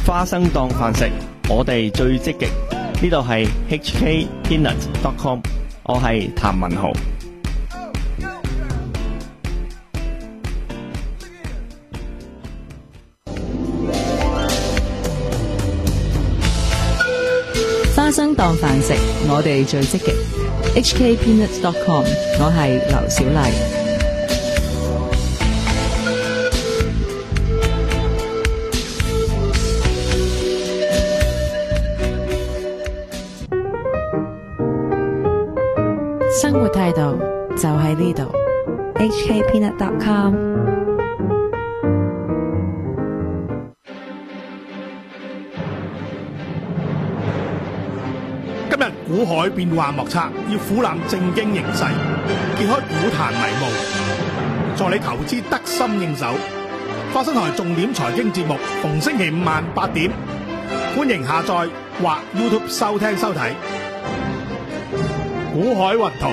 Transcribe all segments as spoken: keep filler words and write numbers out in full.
花生當飯食，我哋最積極。呢度係 H K Peanut dot com， 我係譚文豪。 花生當飯食，我哋最積極。H K Peanut dot com， 我係劉小麗。生活態度就喺呢度。 H K Peanut dot com。 今日股海變幻莫測，要俯覽正經形勢，揭開股壇迷霧，助你投資得心應手。花生台重點財經節目，逢星期五晚八點，歡迎下載或 YouTube 收聽收睇。股海雲圖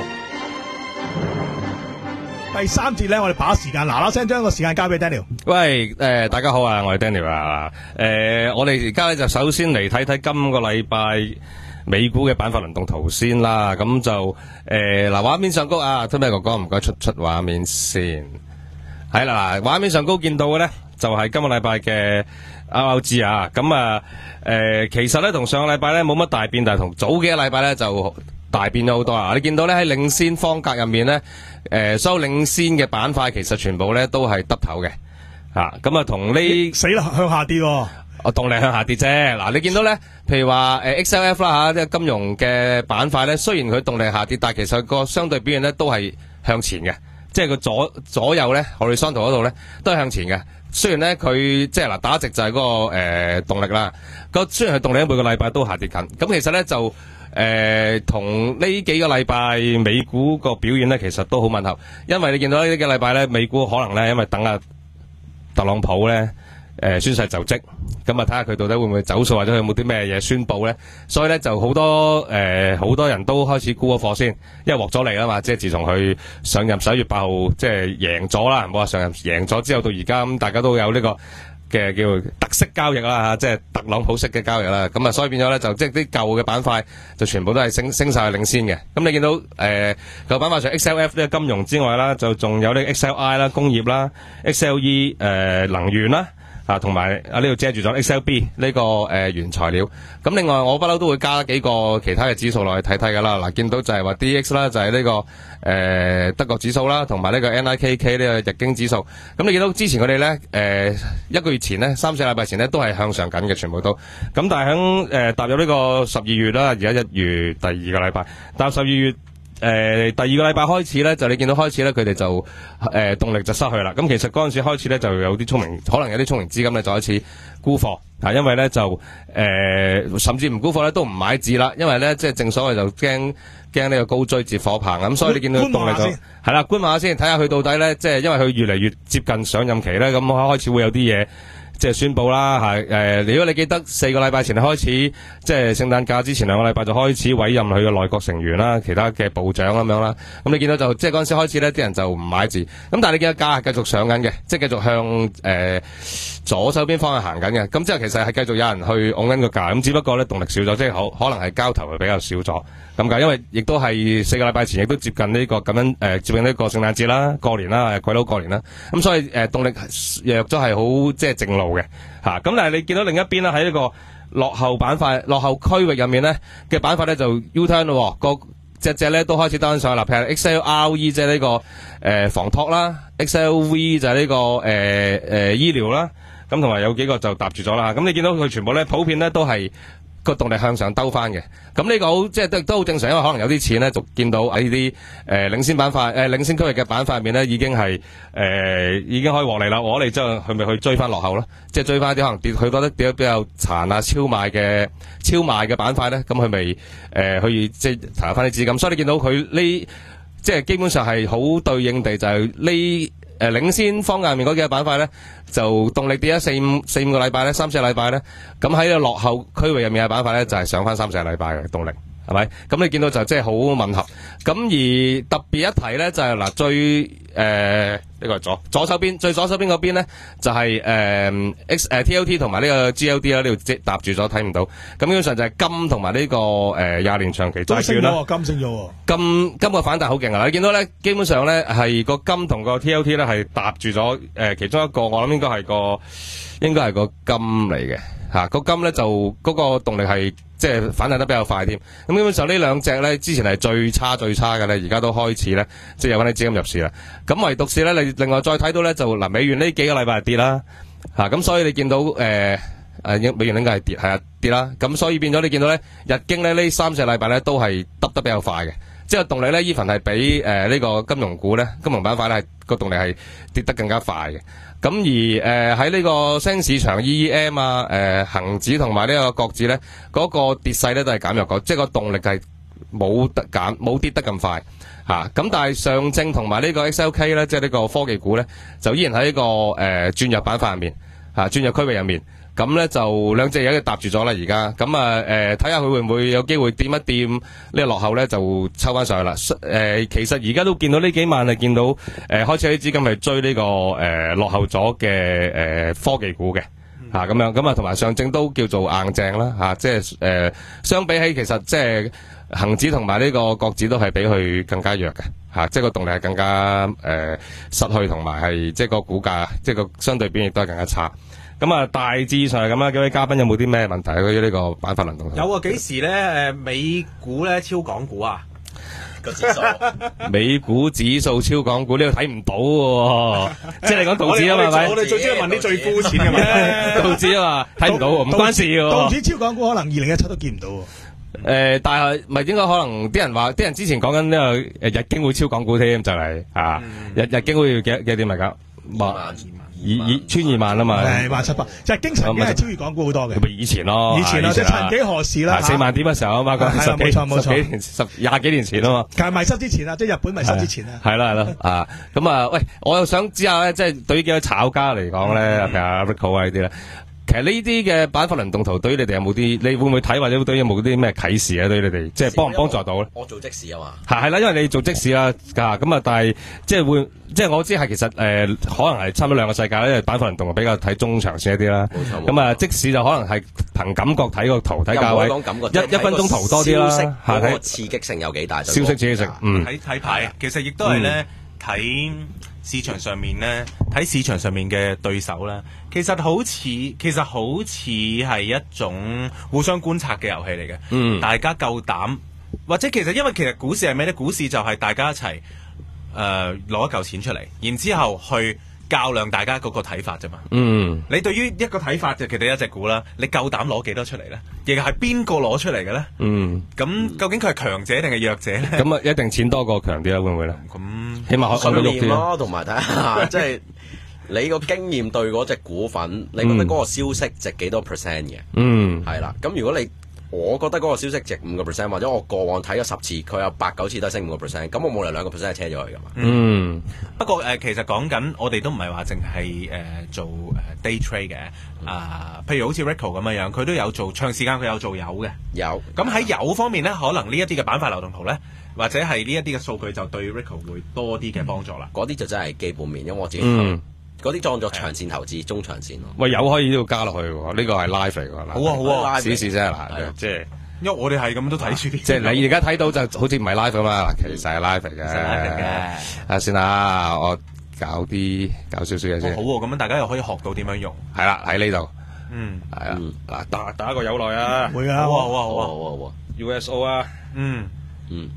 第三節咧，我哋把時間嗱嗱聲將個時間交俾 Daniel。 喂，誒、呃，大家好啊，我係 Daniel 啊。誒、呃，我哋而家咧就首先嚟睇睇今個禮拜美股嘅板塊輪動圖先啦。咁就誒嗱，畫、呃、面上高啊 Tommy 哥哥唔該出出畫面先。係啦，嗱，畫面上高見到嘅咧就係、是、今個禮拜嘅 R R G 啊。咁啊，誒、呃，其實咧同上個禮拜咧冇乜大變，但係同早幾個禮拜咧就大變咗好多啊！你見到咧喺領先方格入面咧，誒、呃，所有領先嘅板塊其實全部咧都係耷頭嘅，吓咁啊，同呢死啦向下跌，哦， 我動力向下跌啫。嗱，你見到咧，譬如話誒 X L F 啦吓，即係金融嘅板塊咧，雖然佢動力下跌，但係其實個相對表現咧都係向前嘅，即係個左左右咧，horizontal嗰度咧都係向前嘅。雖然咧佢即係嗱打直就係嗰、那個誒、呃、動力啦，個雖然係動力每個禮拜都下跌緊，咁其實咧就。誒、呃，同呢幾個禮拜美股個表現咧，其實都好吻合，因為你見到呢幾個禮拜咧，美股可能咧，因為等阿特朗普咧，誒、呃、宣誓就職，咁啊睇下佢到底會唔會走數，或者佢有冇啲咩嘢宣佈咧，所以咧就好多誒好、呃、多人都開始沽咗貨先，因為獲咗利啦嘛，即係自從佢上任十一月八號即係贏咗啦，唔好話上任贏咗之後到而家咁，大家都有呢、這個。嘅叫特色交易啦吓，即係特朗普式嘅交易啦，咁啊，所以變咗咧就即係啲舊嘅板塊就全部都係升升晒去領先嘅。咁你見到誒舊板塊除 X L F 呢個金融之外啦，就仲有呢 X L I 啦工業啦 ，X L E 誒、呃、能源啦。啊，同埋啊呢度遮住咗 X L B 呢、這個誒、呃、原材料。咁另外我不嬲都會加幾個其他嘅指數落去睇睇噶啦。嗱，見到就係話 D X 啦，就係呢、這個誒、呃、德國指數啦，同埋呢個 N I K K 呢個日經指數。咁你見到之前佢哋咧誒一個月前咧三四禮拜前咧都係向上緊嘅，全部都。咁但係喺誒踏入呢個十二月啦，而家一月第二個禮拜，踏入十二月。誒、呃，第二個禮拜開始咧，就你見到開始咧，佢哋就誒、呃、動力就失去啦。咁其實嗰陣時開始咧，就有啲聰明，可能有啲聰明資金咧就開始沽貨，啊，因為咧就誒、呃、甚至唔沽貨咧都唔買字啦，因為咧即係正所謂就驚驚呢個高追接火棒，咁所以你見到動力就係啦，觀望下先，睇下佢到底咧，即係因為佢越嚟越接近上任期咧，咁開始會有啲嘢。即係宣布啦，係誒、呃，如果你記得四個禮拜前開始，即係聖誕假之前兩個禮拜就開始委任佢嘅內閣成員啦，其他嘅部長咁樣啦。咁你見到就即係嗰陣時開始咧，啲人就唔買字。咁但係你見到價係繼續上緊嘅，即係繼續向誒、呃、左手邊方向行緊嘅。咁之後其實係繼續有人去拱緊個價，咁只不過咧動力少咗，即係可可能係交投係比較少咗咁解。因為亦都係四個禮拜前，亦都接近呢、這個咁樣誒、呃、接近呢個聖誕節啦、過年啦、鬼佬過年啦。咁所以誒、呃、動力弱咗係好即係正路嘅吓。咁但係你見到另一邊啦，喺呢個落後板塊、落後區域入面咧嘅板塊咧就 U turn 咯，個隻隻咧都開始登上啦。譬如 X L R E 即係呢個誒、呃、房託啦 ，X L V 就係呢、這個誒誒、呃呃、醫療啦，咁同埋有幾個就搭住咗啦。咁你見到佢全部咧普遍咧都係個動力向上兜翻嘅。咁呢個好即係都都好正常，因為可能有啲錢咧就見到喺呢啲誒領先板塊誒、呃、領先區域嘅板塊入面咧已經係誒、呃、已經可以獲利啦，獲利之後佢咪去追翻落後咯，即係追翻啲可能跌佢覺得跌得比較殘啊超賣嘅超賣嘅板塊咧，咁佢咪誒去即係投入翻啲資金，所以你見到佢呢即係基本上係好對應地就係呢誒領先方向面嗰幾個板塊咧，就動力跌咗四五四五個禮拜咧，三四個禮拜咧，咁喺個落後區域入面嘅板塊咧就係、是、上翻三四個禮拜嘅動力係咪？咁你見到就即係好吻合。咁而特別一提咧，就係、是、嗱最誒呢個係左左手邊最左手邊嗰邊咧，就係、是、誒、呃、X 誒、呃、T L T 同埋呢個 G L D 啦，呢度即搭住咗睇唔到。咁基本上就係金同埋呢個誒廿年長期債券啦。 金升咗， 金金個反彈好勁啊！你見到咧，基本上咧係個金同個 T L T 咧係搭住咗誒其中一個，我諗應該係個應該係個金嚟嘅嚇。個金咧就嗰、那個動力係。即係反彈得比較快添，咁基本上呢兩隻咧之前係最差最差嘅咧，而家都開始咧即係有翻啲資金入市啦。咁唯獨是咧，你另外再睇到咧就嗱美元呢幾個禮拜係跌啦，嚇、啊、咁所以你見到誒誒、呃、美元應該係跌係啊跌啦，咁所以變咗你見到咧日經咧呢三四禮拜咧都係耷得比較快嘅，即係動力咧 even 係比誒呢、呃這個金融股咧金融板塊咧係個動力係跌得更加快嘅。咁而誒喺呢個新市場 E E M 啊、誒、呃、恒指同埋呢個國指咧，嗰、那個跌勢咧都係減弱過，即係個動力係冇得減冇跌得咁快嚇。咁、啊、但係上證同埋呢個 X L K 咧，即係呢個科技股咧，就依然喺呢、這個誒轉弱板塊入面嚇，轉弱區域入面。咁咧就兩隻嘢搭住咗啦，而家咁啊誒睇下佢會唔會有機會掂一掂呢個落後咧，就抽翻上去啦。誒、呃、其實而家都見到呢幾晚係見到誒、呃、開始啲資金係追呢、這個誒、呃、落後咗嘅誒科技股嘅嚇咁樣，咁啊同埋上證都叫做硬淨啦嚇、啊，即係誒、呃、相比起其實即係恒指同埋呢個國指都係比佢更加弱嘅嚇、啊，即係個動力係更加誒、呃、失去，同埋係即係個股價即係個相對表現亦都係更加差。咁啊，大致上係咁啦。幾位嘉賓有冇啲咩問題關於呢個板塊輪動？ 有啊，幾時咧？誒，美股咧超港股啊？ 個指數， 美股指數超港股呢度睇唔到喎，即係你講道指啊嘛，係咪？ 我哋最中意問啲最膚淺嘅問題。 道指啊嘛，睇唔到喎，唔關事喎。 道指超港股可能二零一七都見唔到喎。 誒，但係咪應該可能啲人話，啲人之前講緊呢個誒日經會超港股添，就係啊，日日經會要幾幾點嚟㗎？ 萬以以穿二萬啊嘛， 係萬七百，即係經常已經係超越港股好多嘅。 咪以前咯， 以前啊，即係曾幾何時啦， 四萬點嘅時候啊嘛，嗰係啦，冇錯冇錯， 十幾年十廿幾年前啊嘛， 但係迷失之前啊，即係日本迷失之前啊， 係啦係啦啊，咁啊，喂，我又想知下咧，即係對於幾個炒家嚟講咧，譬如阿 Rico 啊呢啲咧。其實呢啲嘅板塊輪動圖對於你哋有冇啲？你會唔會睇或者對於有冇啲咩啟示啊？對於你哋即係幫唔幫助到咧？ 我做即時啊嘛， 係係啦，因為你做即時啦，㗎咁啊，但係即係會即係我知係其實誒、呃、可能係差唔多兩個世界咧，因為板塊輪動比較睇中長線一啲啦。冇錯。咁啊，即使就可能係憑感覺睇個圖睇價位，一一分鐘圖多啲啦。 嗰個刺激性有幾大？ 消息刺激性，嗯， 睇睇牌，其實亦都係咧睇。市場上面咧，睇市場上面嘅對手咧，其實好似其實好似係一種互相觀察嘅遊戲嚟嘅。嗯，大家夠膽，或者其實因為其實股市係咩咧？股市就係大家一齊誒攞一嚿錢出嚟，然之後去較量大家嗰個睇法啫嘛。嗯，你對於一個睇法就其實一隻股啦，你夠膽攞幾多出嚟咧？亦係邊個攞出嚟嘅咧？嗯，咁究竟佢係強者定係弱者咧？ 咁啊，一定錢多過強啲啦，會唔會咧？ 咁起碼可以信念咯，同埋睇下即係你個經驗對嗰隻股份，你覺得嗰個消息值幾多 percent 嘅？嗯，係啦。咁如果你我覺得嗰個消息值五個 percent，或者我過往睇咗十次，佢有八九次都係升五個 percent，咁我冇嚟兩個 percent 係車咗佢噶嘛。 嗯，不過誒、呃，其實講緊我哋都唔係話淨係誒做誒 day trade 嘅，啊、呃，譬如好似 Rico 咁樣樣，佢都有做長時間，佢有做油嘅。有。咁喺油方面咧，可能呢一啲嘅板塊流動圖咧，或者係呢一啲嘅數據就對 Rico 會多啲嘅幫助啦。 嗰啲、嗯、就真係基本面，因為我自己。 嗯嗰啲當作長線投資，中長線咯。 喂，有可以呢度加落去喎，呢個係 live 嚟㗎啦。 好啊好啊， 試試啫嗱，即係因為我哋係咁都睇住啲。 即係你而家睇到就好似唔係 live 咁嘛，其實係 live 嚟嘅。 live 嘅。 啊，先啦，我搞啲搞少少嘢先。 好喎，咁樣大家又可以學到點樣用。 係啦，喺呢度。 嗯。 係啊。嗱，打打一個友來啊。 會啊。 好啊好啊好啊好啊好啊。 U S O 啊。 嗯。 嗯。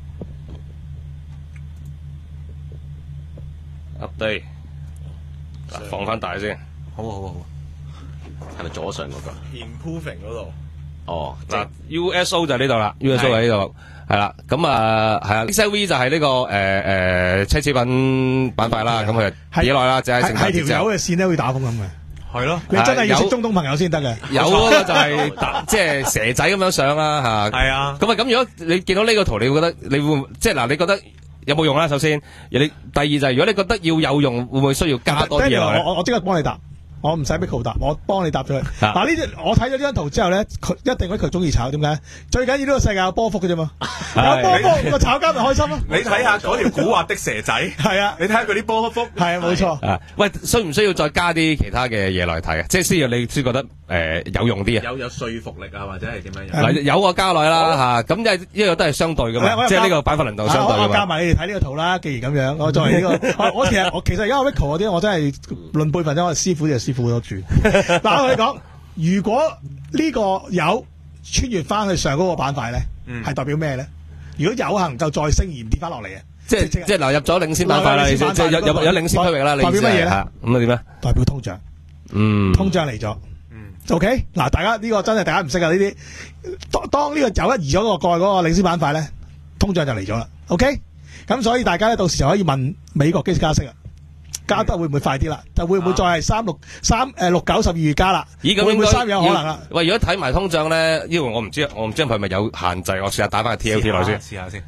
update。放翻大先， 好啊好啊好啊， 係咪左上嗰個 ？Improving 嗰度。 哦， 嗱 U S O 就喺呢度啦 ，U S O 喺呢度，係啦，咁啊係啊 ，X L V 就係呢個誒誒奢侈品板塊啦，咁佢幾耐啦，就係成係條友嘅線咧，好似打風咁嘅。 係咯， 你真係要識中東朋友先得嘅。 有嗰個就係即係蛇仔咁樣上啦嚇。 係啊。 咁啊咁，如果你見到呢個圖，你會覺得你會即係嗱，你覺得？有冇用啦？首先，你第二就係如果你覺得要有用，會唔會需要加多啲嘢？ 我我我即刻幫你答。 我唔使 Miko 答，我幫你答咗佢。 啊嗱呢隻我睇咗呢張圖之後咧，佢一定佢中意炒，點解？最緊要呢個世界有波幅嘅啫嘛，有波幅個炒家咪開心咯。 你睇下嗰條古惑的蛇仔， 係啊， 你睇下佢啲波幅， 係啊，冇錯。 啊，喂，需唔需要再加啲其他嘅嘢落去睇啊？即係需要你先覺得誒、呃、有用啲啊？ 有有說服力啊，或者係點樣樣？ 嗱、有個加落去啦嚇，咁因為呢個都係相對噶嘛，即係呢個板塊輪動相對啊我我加噶嘛。 埋你哋睇呢個圖啦，既然咁樣，我作為呢、個，我我其實我其實而家 Rico 嗰啲，我真係論輩份啫，我係師傅就師傅多住。嗱，我同你講，如果呢個有穿越翻去上嗰個板塊咧，係、 嗯代表咩咧？如果有能夠再升而唔跌翻落嚟嘅， 即係即係流入咗領先板塊啦， 流入領先板塊即係有有有領先區域啦，你代表乜嘢咧意思係嚇咁啊點咧？ 代表通脹， 嗯， 通脹嚟咗。OK，嗱，大家呢、個真係大家唔識啊！呢啲當當呢個有一移咗個過去嗰個領先板塊咧，通脹就嚟咗啦。OK，咁所以大家咧到時就可以問美國幾時加息啊？加得會唔會快啲啦？就會唔會再係三六三誒六九十二月加啦？ 咦，咁會唔會應該三月有可能啦？ 喂，如果睇埋通脹咧，因為我唔知，我唔知係咪有限制，我試下打翻個 T L T 落先。 試下先。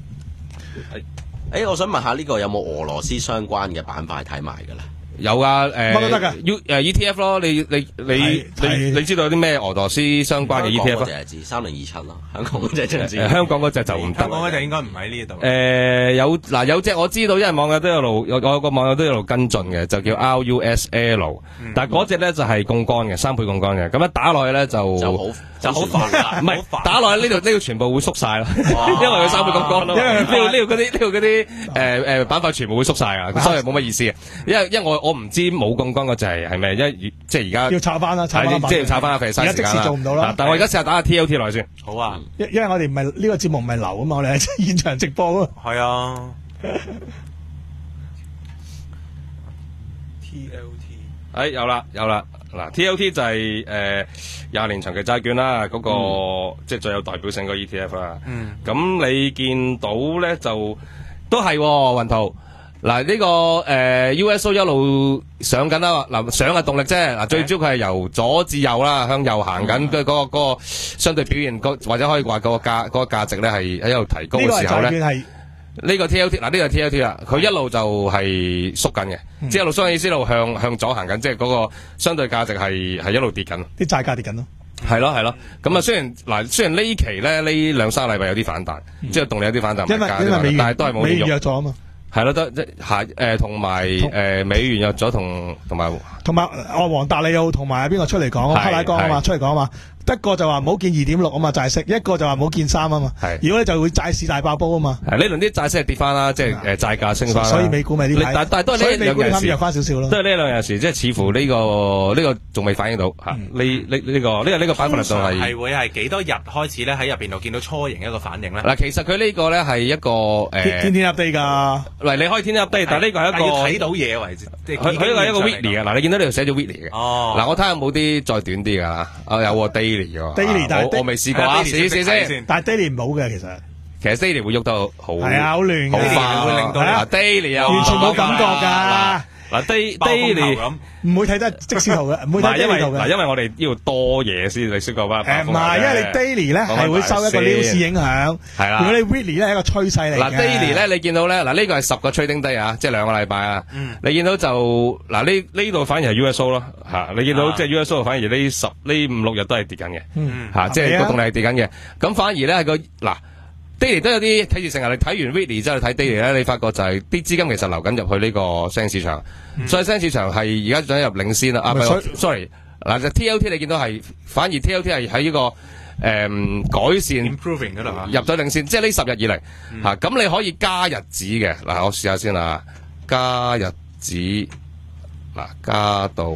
誒，我想問下呢個有冇俄羅斯相關嘅板塊睇埋㗎啦？ 有啊，誒乜都得㗎 U 誒 E T F 咯，你你你係你係你知道有啲咩俄羅斯相關嘅 E T 香 F 啊港嗰隻係知三零二七咯，香港嗰隻真係知。 誒香港嗰隻就唔得香。港嗰隻應該唔喺呢度。 誒有嗱有隻我知道，因為網友都有路有有個網友都有路跟進嘅，就叫 R U S L，但係嗰隻咧就係槓桿嘅，三倍槓桿嘅，咁一打落去咧就就好就好煩唔係打落去呢度呢度全部會縮晒咯，因為佢三倍槓桿咯， 因為呢度呢度嗰啲呢度嗰啲誒誒板塊全部會縮晒啊，所以冇乜意思嘅，因為因為我我唔知冇槓桿嗰隻係係咩，因為即係而家要炒翻啦，炒翻係即係要炒翻阿肥而家即時做唔到啦。 但係我而家試下打下 T L T 落去先。 好啊， 因因為我哋唔係呢個節目唔係流啊嘛，我哋係現場直播啊。 係啊。T L T 誒有啦有啦，嗱 T L T 就係誒廿年長期債券啦，嗰、個、即係最有代表性嗰個 E T F 啦。 嗯咁你見到咧就都係喎雲圖。嗱呢、個誒、呃 U S O 一路上緊啦，嗱上嘅動力啫。嗱最主要佢係由左至右啦，向右行緊，嘅嗰、個嗰、個相對表現，個或者可以話個價嗰、個價值咧係喺度提高呢個係嘅時候咧。 債券係呢個 T L T 嗱呢個 T L T 啦，佢一路就係縮緊嘅，即係一路縮緊意思一路向向左行緊，即係嗰個相對價值係係一路跌緊。 啲債價跌緊咯。 係咯係咯，咁啊雖然嗱雖然呢期咧呢兩三個禮拜有啲反彈，即係動力有啲反彈， 因為唔係價因為美元但係都係冇美元啲用。 弱咗啊嘛。 係咯，得即下誒同埋誒美元弱咗，同同埋同埋我黃達利奧同埋邊個出嚟講啊？ 係克拉江啊嘛， 係出嚟講啊嘛。一個就話唔好見二點六啊嘛，債息；一個就話唔好見三啊嘛。 係如果你就會債市大爆煲啊嘛。 係呢輪啲債息係跌翻啦，即係誒債價升翻啦。 所以美股咪呢排， 但但係都係所以呢兩件事美股你啱弱。翻少少咯。 都係呢兩日時，即係似乎呢、個呢、個仲未反映到嚇，呢呢呢個呢個呢個板塊力度係係會係幾多日開始咧喺入邊度見到初型一個反應咧？ 嗱，其實佢呢個咧係一個誒， 天天天 update 㗎。 喂，你可以天天 update，但係呢個係但要睇一個到嘢為止，即係佢佢呢個係一個經驗上嚟 weekly 嘅，嗱你見到呢度寫咗 weekly 嘅， 哦嗱我睇下有冇啲再短啲㗎啦，啊有喎 daily 嘅喎 daily，但係啊我我未試過啊， 係啊試 daily 試先先， 但係 daily 唔好嘅其實。 其實 daily 會喐得好係啊，好亂嘅。 好快 daily 會令到係啊嗱 daily 又完全冇感覺㗎。 嗱 day 爆風 daily 球咁。 唔會睇得即時圖嘅，唔會睇唔係因為 daily 圖嘅。 嗱因為我哋呢度多嘢先，你識過吧？ 誒唔係，因為你 daily 咧係會受一個 news 影響。 係啦如果你 weekly 咧係一個趨勢嚟嘅。 嗱 daily 咧，你見到咧，嗱呢個係十個 trading day 啊，即係兩個禮拜啊。你見到就嗱呢呢度反而係 U S O 咯嚇，你見到即係 U S O 反而呢十呢五六日都係跌緊嘅嚇，即係個動力係跌緊嘅。咁反而咧係個嗱 daily 都有啲睇住成日，你睇完 weekly 之後睇 daily 咧，你發覺就係啲資金其實流緊入去呢個新興市場，所以新興市場係而家想入領先啦。啊唔係所以 ，sorry 嗱就 T L T 你見到係反而 T L T 係喺呢個誒改善。 improving 嗰度啊， 入咗領先，即係呢十日以嚟嚇，咁、你可以加日子嘅嗱，我試下先啦，加日子嗱加到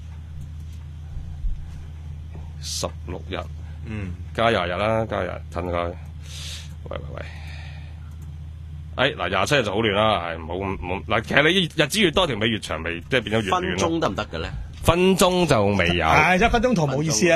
十六日， 嗯， 加廿日啦，加廿日褪佢，喂喂喂，誒嗱廿七日就好亂啦，係唔好咁唔好嗱，其實你日子越多條尾越長，咪即係變咗越分亂咯。 鐘得唔得嘅咧？ 分鐘就未有， 係一分鐘圖冇意思啊。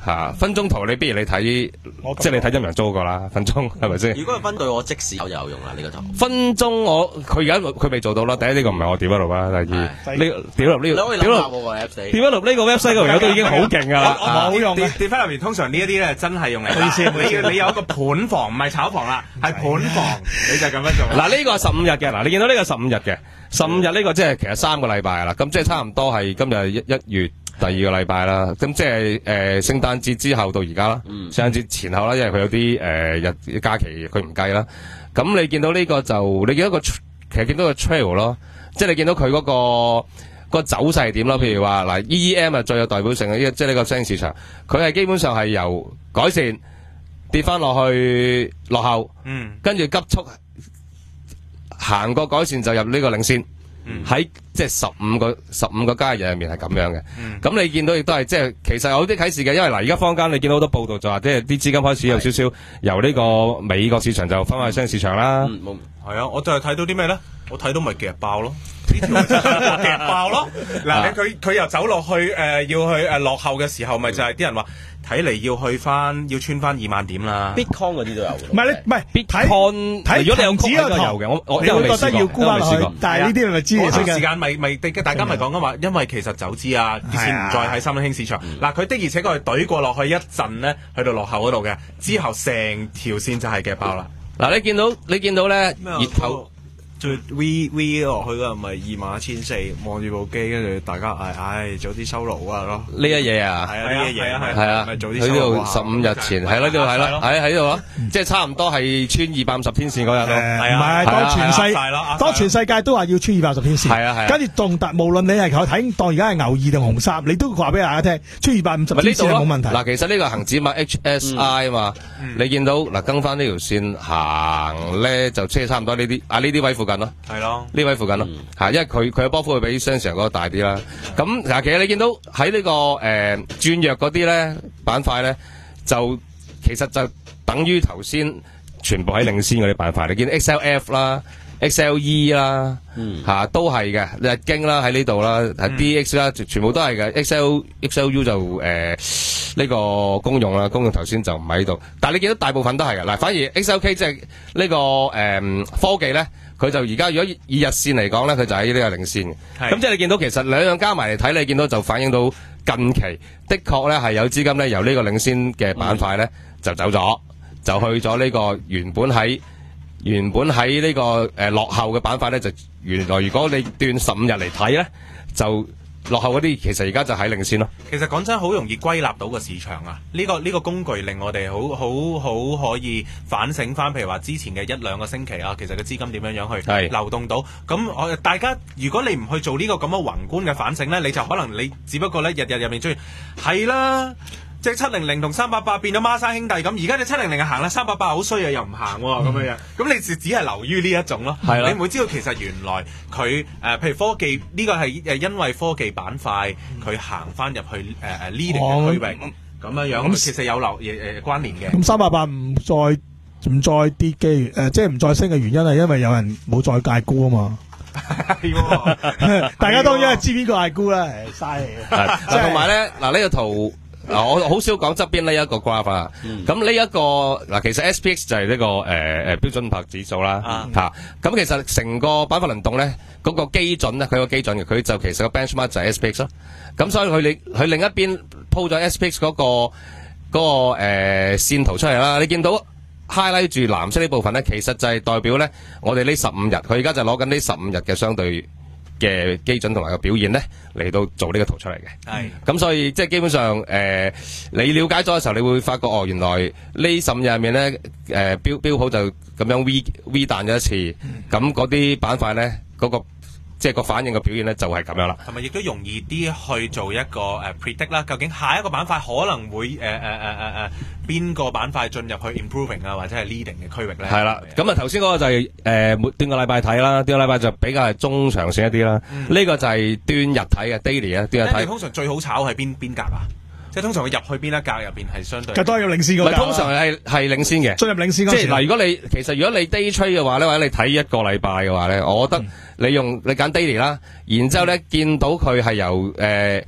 嚇分鐘圖，你不如你睇，即係你睇陰陽租過啦，分鐘係咪先？ 如果係分對我即時有就有用啦，呢個圖。 分鐘我佢而家佢未做到啦。第一呢個唔係我點一路啦，第二呢點一路呢個點一路點一路呢個 website 個樣都已經好勁㗎啦， 好用嘅。跌翻入面通常呢一啲咧真係用嚟你你有一個盤房唔係炒房啦，係盤房你就咁樣做。 嗱呢個係十五日嘅，嗱你見到呢個十五日嘅，十五日呢個即係其實三個禮拜啦，咁即係差唔多係今日一一月。第二個禮拜啦，咁即係誒聖誕節之後到而家啦，嗯、聖誕節前後啦，因為佢有啲誒、呃、日假期佢唔計啦。咁你見到呢個就你見到個其實見到個 trail 咯，即係你見到佢嗰、嗰個、嗰個走勢係點咯？譬如話嗱 E E M 啊最有代表性嘅，即係呢個新興市場，佢係基本上係由改善跌翻落去落後，嗯，跟住急速行過改善就入呢個領先。喺、嗯、即係十五個十五個交易日入面係咁樣嘅，咁、嗯、你見到亦都係即係其實有啲啟示嘅，因為嗱而家坊間你見到好多報道就話，即係啲資金開始有少少由呢個美國市場就翻返去新興市場啦。係、 嗯、啊，我就係睇到啲咩咧？我睇到咪夾爆咯，呢條就夾爆咯。嗱，佢佢又走落去誒、呃，要去誒、呃、落後嘅時候，咪就係啲人話。睇嚟要去翻，要穿翻二萬點啦。 Bitcoin 嗰啲都有。唔係你唔係 Bitcoin，睇如果你有指個有嘅，我我你會覺得要沽翻落去。但係呢啲係咪知嘅？ 嗰段時間咪咪大家咪講緊話，因為其實走資啊，啲錢唔再喺新興市場。嗱，佢的而且確係懟過落去一陣咧，去到落後嗰度嘅，之後成條線就係夾爆啦。 嗱，你見到你見到咧熱頭。 最 V V 落去嗰咪二萬一千四，望住部機，跟住大家嗌，唉，早啲收爐啊咯！ 呢一嘢啊， 係啊，呢一嘢係係啊， 早啲收爐啊！ 十五日前係咯，呢度係咯，喺喺度咯，即係差唔多係穿二百五十天線嗰日咯。 係啊，唔係當全世當全世界都話要穿二百五十天線， 係啊係。 跟住動達，無論你係睇當而家係牛二定紅三，你都話俾大家聽，穿二百五十天線冇問題。 嗱，其實呢個恒指嘛 H S I 啊嘛，你見到嗱跟翻呢條線行咧，就即係差唔多呢啲啊呢啲位附近咯。 係咯。 呢位附近咯，嚇、嗯，因為佢佢嘅波幅會比商場嗰個大啲啦。咁嗱，其實你見到喺呢、這個誒、呃、轉弱嗰啲咧板塊咧，就其實就等於頭先全部喺領先嗰啲板塊。你見 X L F 啦、X L E 啦，嚇、嗯啊、都係嘅。日經啦喺呢度啦，係 D X 啦，全部都係嘅。X L X L U 就誒呢、呃這個公用啦，公用頭先就唔喺度。但係你見到大部分都係嘅。嗱，反而 X L K 即係呢個誒、呃、科技咧。佢就而家如果以日線嚟講咧，佢就喺呢個領先嘅。咁即係你見到其實兩樣加埋嚟睇，你見到就反映到近期的確咧係有資金咧由呢個領先嘅板塊咧就走咗，就去咗呢個原本喺原本喺呢、這個誒、呃、落後嘅板塊咧，就原來如果你斷十五日嚟睇咧，就落後嗰啲其實而家就喺領先咯。 其實講真，好容易歸納到個市場啊！呢、這個呢、這個工具令我哋好好好可以反省翻，譬如話之前嘅一兩個星期啊，其實個資金點樣樣去流動到。咁我大家如果你唔去做呢個咁嘅宏觀嘅反省咧，你就可能你只不過咧日日入面追係啦。即係七零零同三八八變咗孖生兄弟咁，而家隻七零零行啦，三八八好衰啊，又唔行喎咁樣樣。咁你只只係流於呢一種咯。係啦，你唔會知道其實原來佢誒、呃，譬如科技呢、這個係誒因為科技板塊佢行翻入去誒誒、呃、leading 嘅區域咁、哦、樣樣，咁其實有流誒誒、呃、關聯嘅。咁三八八唔再唔再跌嘅誒，即係唔再升嘅原因係因為有人冇再戒沽啊嘛。係大家當然係知邊個戒沽啦，嘥氣。 係同埋咧嗱呢個圖。嗱，我好少講側邊呢一個 graph 啊，咁呢一個嗱，其實 S P X 就係呢、這個誒誒、呃、標準普爾指數啦，嚇、啊，咁、啊、其實成個板塊輪動咧，嗰、那個基準咧，佢個基準嘅，佢就其實個 benchmark 就係 S P X 咯，咁所以佢另佢另一邊鋪咗 S P X 嗰、那個嗰、那個誒、呃、線圖出嚟啦，你見到 highlight 住藍色呢部分咧，其實就係代表咧，我哋呢十五日，佢而家就攞緊呢十五日嘅相對嘅基準同埋個表現咧，嚟到做呢個圖出嚟嘅。係，咁所以即係基本上誒、呃，你了解咗嘅時候，你會發覺哦，原來呢十五日入面咧，誒、呃、標標普就咁樣 V V 彈咗一次，咁嗰啲板塊咧嗰個。即係個反應嘅表現咧，就係咁樣啦。 係咪亦都容易啲去做一個誒、uh, predict 啦？究竟下一個板塊可能會誒誒誒誒誒邊個板塊進入去 improving 啊，或者係 leading 嘅區域咧？ 係啦，咁啊頭先嗰個就係誒每段個禮拜睇啦，段個禮拜就比較係中長線一啲啦。呢、嗯、個就係段日睇嘅 daily 啊，段日睇。 通常最好炒係邊邊格啊？即係通常佢入去邊一格入邊係相對， 都係要領先嗰格。 通常係係領先嘅， 進入領先嗰。 即係嗱，如果你其實如果你 day trade 嘅話咧，或者你睇一個禮拜嘅話咧，我覺得你用你揀 daily 啦，然之後咧見到佢係由誒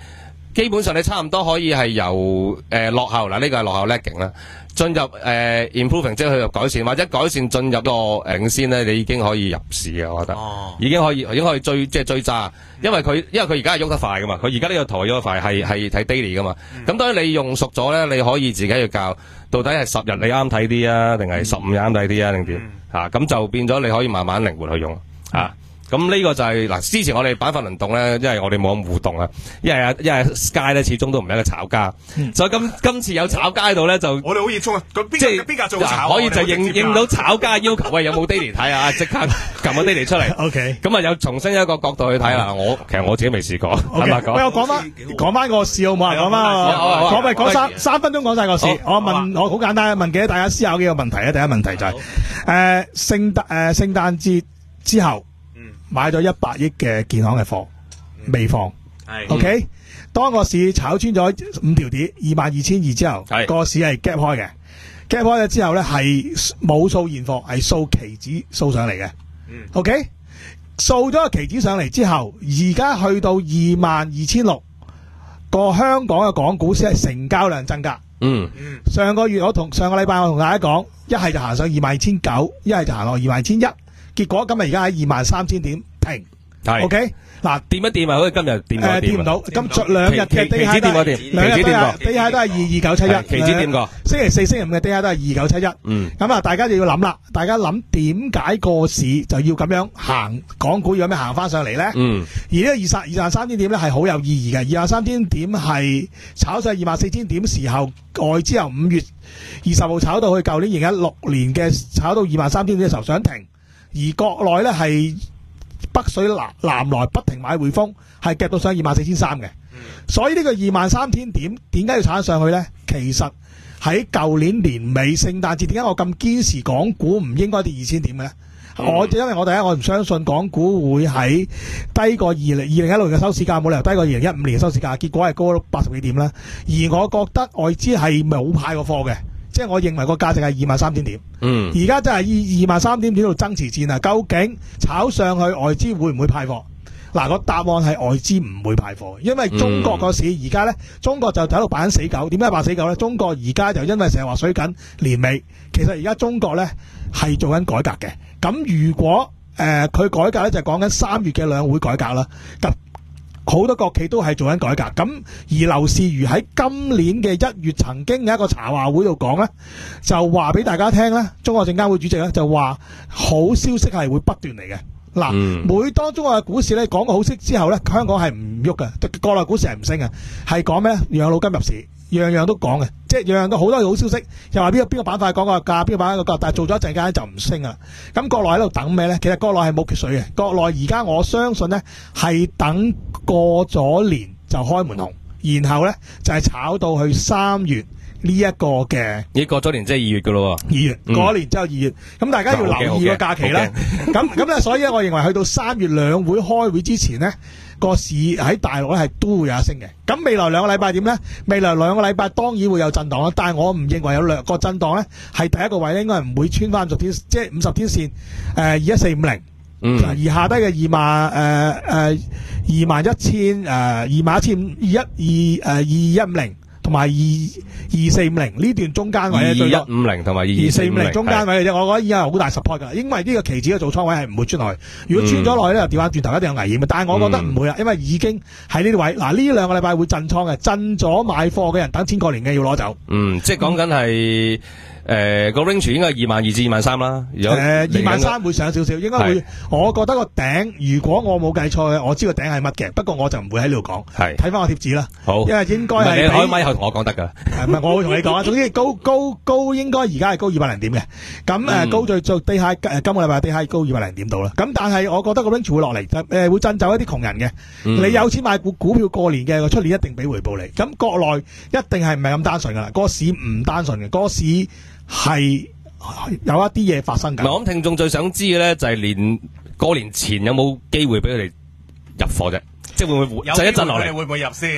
基本上你差唔多可以係由誒、呃、落後嗱，呢、這個係落後 lagging 啦，進入誒、呃、improving 即係去入改善，或者改善進入個領先咧，你已經可以入市嘅，我覺得， 哦、 已經可以已經可以追即係追揸，因為佢因為佢而家係喐得快噶嘛，佢而家呢個圖係喐得快，係係睇 daily 噶嘛，咁、嗯、當然你用熟咗咧，你可以自己去教，到底係十日你啱睇啲啊，定係十五日啱睇啲啊，定點嚇，咁就變咗你可以慢慢靈活去用嚇。啊咁呢個就係、是、嗱，之前我哋板塊輪動咧，因為我哋冇咁互動啊，因為啊，因為 Sky 咧始終都唔係一個炒家，嗯、所以今今次有炒家喺度咧就， 我哋好熱衷啊！咁邊即係邊架做炒， 可以就應應到炒家要求，喂有冇 daily 睇啊？即刻撳個 daily 出嚟。 O K， 咁啊有重新一個角度去睇啦。我其實我自己未試過，坦白講。 喂，我講翻講翻個市好唔好啊？講翻個講咪講三三分鐘講晒個市。我問我好簡單，問幾大家思考幾個問題啊？第一問題就係誒聖誕誒聖誕節之後。買咗一百億嘅健康嘅貨，未放。係，OK。當個市炒穿咗五條點二萬二千二之後，個市係 gap 開嘅。gap 開咗之後咧，係冇掃現貨，係掃期指掃上嚟嘅。嗯，OK。掃咗個期指上嚟之後，而家去到二萬二千六，個香港嘅港股先係成交量增加。嗯嗯。上個月我同上個禮拜我同大家講，一係就行上二萬二千九，一係就行落二萬二千一。結果今日而家喺二萬三千點停，係 OK 嗱，掂一掂啊，好似今日掂誒掂唔到，今昨兩日嘅低下都係兩日低下低下都係二二九七一，期指掂過，星期四、星期五嘅低下都係二九七一，嗯，咁啊，大家就要諗啦，大家諗點解個市就要咁樣行，港股要咁樣行翻上嚟咧？嗯，而呢個二十二萬三千點咧係好有意義嘅，二萬三千點係炒上二萬四千點時候，外資由五月二十號炒到去舊年二零一六年嘅炒到二萬三千點嘅時候想停。而國內咧係北水南南來不停買匯豐，係夾到上二萬四千三嘅，所以呢個二萬三千點點解要炒上去咧？其實喺舊年年尾聖誕節，點解我咁堅持港股唔應該跌二千點嘅咧？嗯、我因為我第一我唔相信港股會喺低過二零二零一六年嘅收市價，冇理由低過二零一五年嘅收市價，結果係高咗八十幾點啦。而我覺得外資係冇派過貨嘅。即係我認為個價值係二萬三千點，嗯，而家真係二萬三千點喺度爭持戰啊！究竟炒上去外資會唔會派貨？嗱、個答案係外資唔會派貨，因為中國個市而家咧，中國就喺度扮死狗。點解扮死狗咧？中國而家就因為成日話水緊年尾，其實而家中國咧係做緊改革嘅。咁如果誒佢、呃、改革咧，就係講緊三月嘅兩會改革啦。咁好多國企都係做緊改革，咁而劉士余喺今年嘅一月曾經喺一個茶話會度講咧，就話俾大家聽咧，中國證監會主席咧就話好消息係會不斷嚟嘅。嗱，嗯、每當中國嘅股市咧講個好息之後咧，香港係唔喐嘅，國內股市係唔升嘅，係講咩咧？養老金入市，樣樣都講嘅，即係樣樣都好多好消息，又話邊個邊個板塊講個價，邊個板塊個價，但係做咗一陣間就唔升啦。咁國內喺度等咩咧？其實國內係冇缺水嘅，國內而家我相信咧係等過咗年就開門紅，然後咧就係、是、炒到去三月。呢一個嘅，咦過咗年即係二月噶咯喎，二月過咗年之後二月，咁大家要留意個假期啦。咁咁咧，所以咧，我認為去到三月兩會開會之前呢，個市喺大陸咧係都會有一升嘅。咁未來兩個禮拜點咧？未來兩個禮拜當然會有震盪啦，但係我唔認為有兩個震盪咧係第一個位咧應該係唔會穿翻五十天，即係五十天線誒二一四五零。嗯，而下低嘅二萬誒誒二萬一千誒二萬一千二一二誒二一五零。同埋二二四五零呢段中間位咧， 二一五零同埋二四五零中間位嘅啫，我覺得已經係好大 support 噶，因為呢個期指嘅做倉位係唔會穿落去，如果穿咗落去咧，就調翻轉頭一定有危險嘅。但係我覺得唔會啊，因為已經喺呢啲位，嗱呢兩個禮拜會震倉嘅，震咗買貨嘅人等錢過年嘅要攞走。 嗯，即係講緊係。誒個 range 應該係二萬二至二萬三啦。誒二萬三會上少少，應該會。我覺得個頂，如果我冇計錯，我知個頂係乜嘅。不過我就唔會喺呢度講。係睇翻我貼紙啦。好，因為應該係。你開咪後同我講得㗎。唔係，我會同你講啊。總之高高高應該而家係高二百零點嘅。咁誒高最最低下誒今個禮拜低下高二百零點到啦。咁但係我覺得個 range 會落嚟，誒會震走一啲窮人嘅。你有錢買股股票過年嘅，個出年一定俾回報你。咁國內一定係唔係咁單純㗎啦？個市唔單純嘅，個市。係有一啲嘢發生緊。 我諗聽眾最想知嘅咧，就係年過年前有冇機會俾佢哋入貨啫？即係會唔會就一陣落嚟？ 會唔會入先？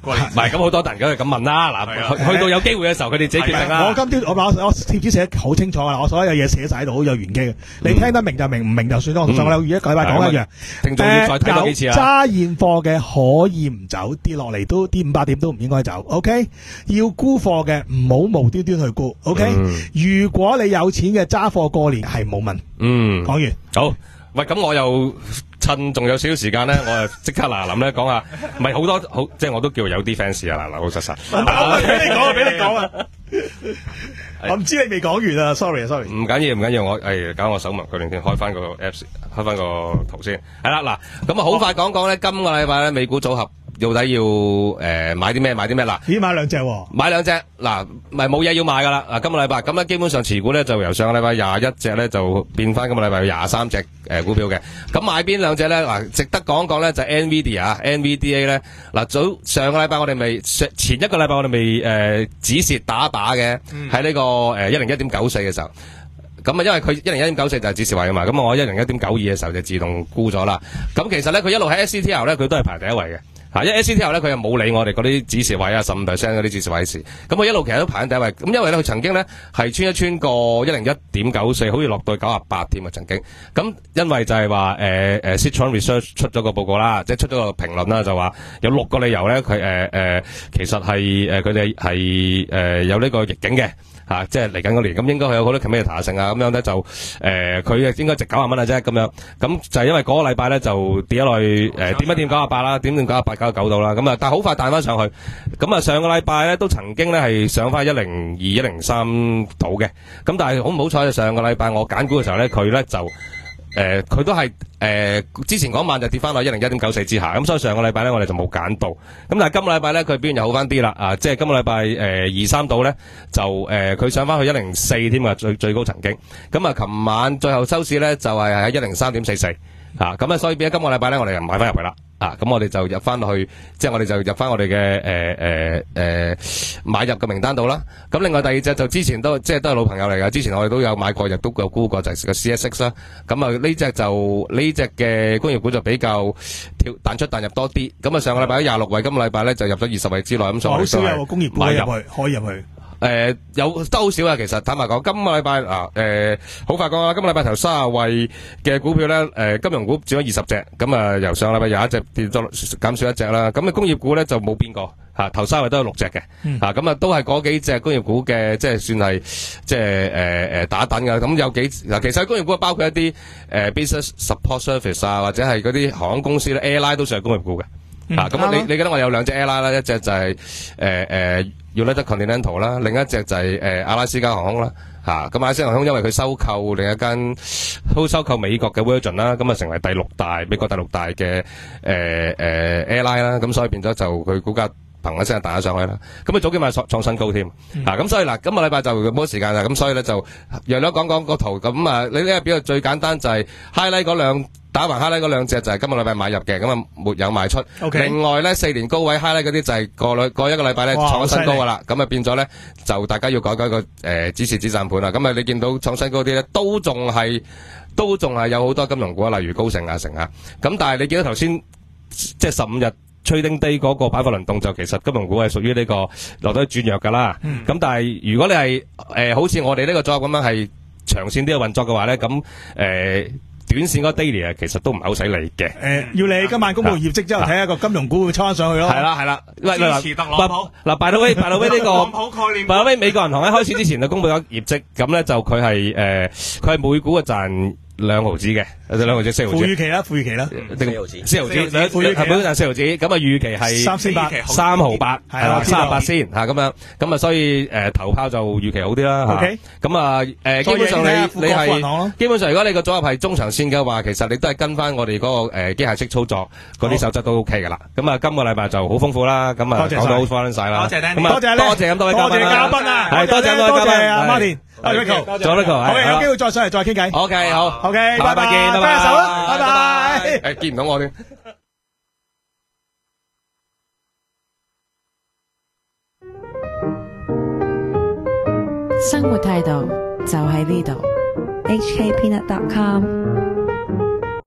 過年唔係咁好多人梗係咁問啦。嗱，去去到有機會嘅時候，佢哋自己決定啦。 我今朝我我我貼紙寫得好清楚啦，我所有嘢寫晒喺度，好有玄機嘅。你聽得明就明，唔明就算啦。我同上個禮一個禮拜講一樣， 聽眾要再睇多幾次啦。 揸現貨嘅可以唔走，跌落嚟都跌五百點都唔應該走。OK，要沽貨嘅唔好無端端去沽。OK，如果你有錢嘅揸貨過年係冇問。 嗯， 講完好。喂，咁我又趁仲有少少時間咧，我就即刻嗱諗咧講下，唔係好多好，即係我都叫有啲 fans 啊，嗱老老實實。 我俾你講啊，俾你講啊。我唔知你未講完啊 ，sorry 啊 ，sorry。 唔緊要，唔緊要，我誒搞我手忙腳亂先，開翻個 apps，開翻個圖先。係啦，嗱，咁啊好快講講咧，今個禮拜咧美股組合到底要誒、呃、買啲咩？買啲咩啦？ 咦，買兩隻喎？ 買兩隻嗱，咪冇嘢要買噶啦。嗱，今個禮拜咁咧，基本上持股咧就由上個禮拜廿一隻咧就變翻今個禮拜廿三隻誒股票嘅。咁買邊兩隻咧？嗱，值得講講咧就係 Nvidia 啊 ，N V D A 咧嗱，早上個禮拜我哋未前一個禮拜我哋未誒止蝕打靶嘅，喺呢、嗯、個誒一零一點九四嘅時候。咁啊，因為佢一零一點九四就係指示位啊嘛，咁我一零一點九二嘅時候就自動沽咗啦。咁其實咧，佢一路喺 S C T L 咧，佢都係排第一位嘅。嚇，因為 S C T L 咧，佢又冇理我哋嗰啲指示位啊，十五 percent 嗰啲指示位事。咁佢一路其實都排緊第一位。咁因為咧，佢曾經咧係穿一穿過一零一點九四，好似落到九十八添啊，曾經。咁因為就係話誒誒 Citron Research 出咗個報告啦，即係出咗個評論啦，就話有六個理由咧，佢誒誒其實係誒佢哋係誒有呢個逆境嘅。吓、啊，即係嚟緊嗰年，咁應該佢有好多 competitor 性啊，咁樣咧就誒，佢、呃、應該值九十蚊啊啫，咁樣，咁就係因為嗰個禮拜咧就跌咗落去，誒、呃，點一點九十八啦，點點九十八九十九度啦，咁啊，但係好快彈翻上去，咁啊，上個禮拜咧都曾經咧係上翻一零二、一零三度嘅，咁但係好唔好彩，上個禮拜我揀股嘅時候咧，佢咧就。誒，佢、呃、都係誒、呃，之前嗰晚就跌翻落一零一點九四之下，咁所以上個禮拜咧我哋就冇揀到，咁但係今個禮拜咧佢表現又好翻啲啦，啊，即係今個禮拜誒二三度咧就誒佢、呃、上翻去一零四添啊，最最高曾經，咁啊琴晚最後收市咧就係喺一零三點四四，啊，咁啊所以變咗今個禮拜咧我哋又買翻入去啦。啊，咁我哋就入翻落去，即係我哋就入翻我哋嘅誒誒誒買入嘅名單度啦。咁另外第二隻就之前都即係都係老朋友嚟㗎，之前我哋都有買過，亦都有沽過，就係個 C S X 啦。咁啊呢隻就呢隻嘅工業股就比較跳彈出彈入多啲。咁啊上個禮拜喺廿六位，今個禮拜咧就入咗二十位之內。咁所以好少有工業股入去，可以入去。 誒、呃，有都好少啊！其實坦白講，今個禮拜嗱，誒，好快講啦。今個禮拜頭三十位嘅股票咧，誒、呃，金融股佔咗二十隻，咁啊，由上個禮拜有一隻跌咗減少一隻啦。咁啊，工業股咧就冇變過吓，頭三位都有六隻嘅，吓咁、嗯、啊，都係嗰幾隻工業股嘅，即係算係即係誒誒打等噶。咁有幾嗱，其實工業股包括一啲誒、呃、business support service 啊，或者係嗰啲航空公司咧 ，airline 都算係工業股嘅。嗯、啊，咁、嗯、你你記得我有兩隻 airline 啦，一隻就係誒誒 United Continental 啦，另一隻就係、是、誒、呃、阿拉斯加航空啦，吓、啊、咁阿拉斯加航空因為佢收購另一間都收購美國嘅 Virgin 啦，咁啊成為第六大美國第六大嘅誒誒 airline 啦，咁所以變咗就佢股價砰一聲彈咗上去啦，咁啊早幾晚創創新高添，嗯、啊咁所以嗱今個禮拜就冇時間啦，咁所以咧就讓咗講講個圖，咁啊你呢個表最簡單就係 highlight 嗰兩。打橫 highlight 嗰兩隻就係今個禮拜買入嘅，咁啊沒有賣出。Okay. 另外咧四年高位 highlight 嗰啲就係過兩過一個禮拜咧創新高噶啦，咁啊變咗咧就大家要改改個誒指示止賺盤啦。咁啊你見到創新高啲咧都仲係都仲係有好多金融股啊，例如高盛啊成啊。咁但係你見到頭先即係十五日 trading day 嗰個板塊輪動就其實金融股係屬於呢個落到轉弱噶啦。咁、嗯、但係如果你係誒、呃、好似我哋呢個組合咁樣係長線啲嘅運作嘅話咧，咁誒。呃短線嗰 daily 啊，其實都唔係好使理嘅。誒，要你今晚公布業績之後，睇下個金融股會抽翻上去咯。係啦係啦，支持特朗普。嗱，by the way，by the way 呢個特朗普概念。by the way，美國銀行喺開始之前就公布咗業績，咁咧就佢係誒，佢係每股嘅賺兩毫子嘅，兩毫子四毫子。負預期啦，負預期啦，四毫子，四毫子，兩負預期，係每股賺四毫子，咁啊預期係三千八，三毫八，係啦，三十八先吓咁樣，咁啊所以誒頭拋就預期好啲啦吓。咁啊誒基本上你你係基本上如果你個組合係中長線嘅話，其實你都係跟翻我哋嗰個誒機械式操作嗰啲守則都 OK 噶啦。咁啊今個禮拜就好豐富啦，咁啊講到好翻晒啦。多謝多謝多謝咁多位嘉賓，多謝嘉賓啊，係多謝多謝嘉賓，阿 Martin。阿 Rico，仲有 Rico，好嘅，有機會再上嚟再傾偈。OK，好，OK，拜拜見，拜拜，手啦，拜拜。誒，見唔到我添。 生活態度就喺呢度。 H K Peanut dot com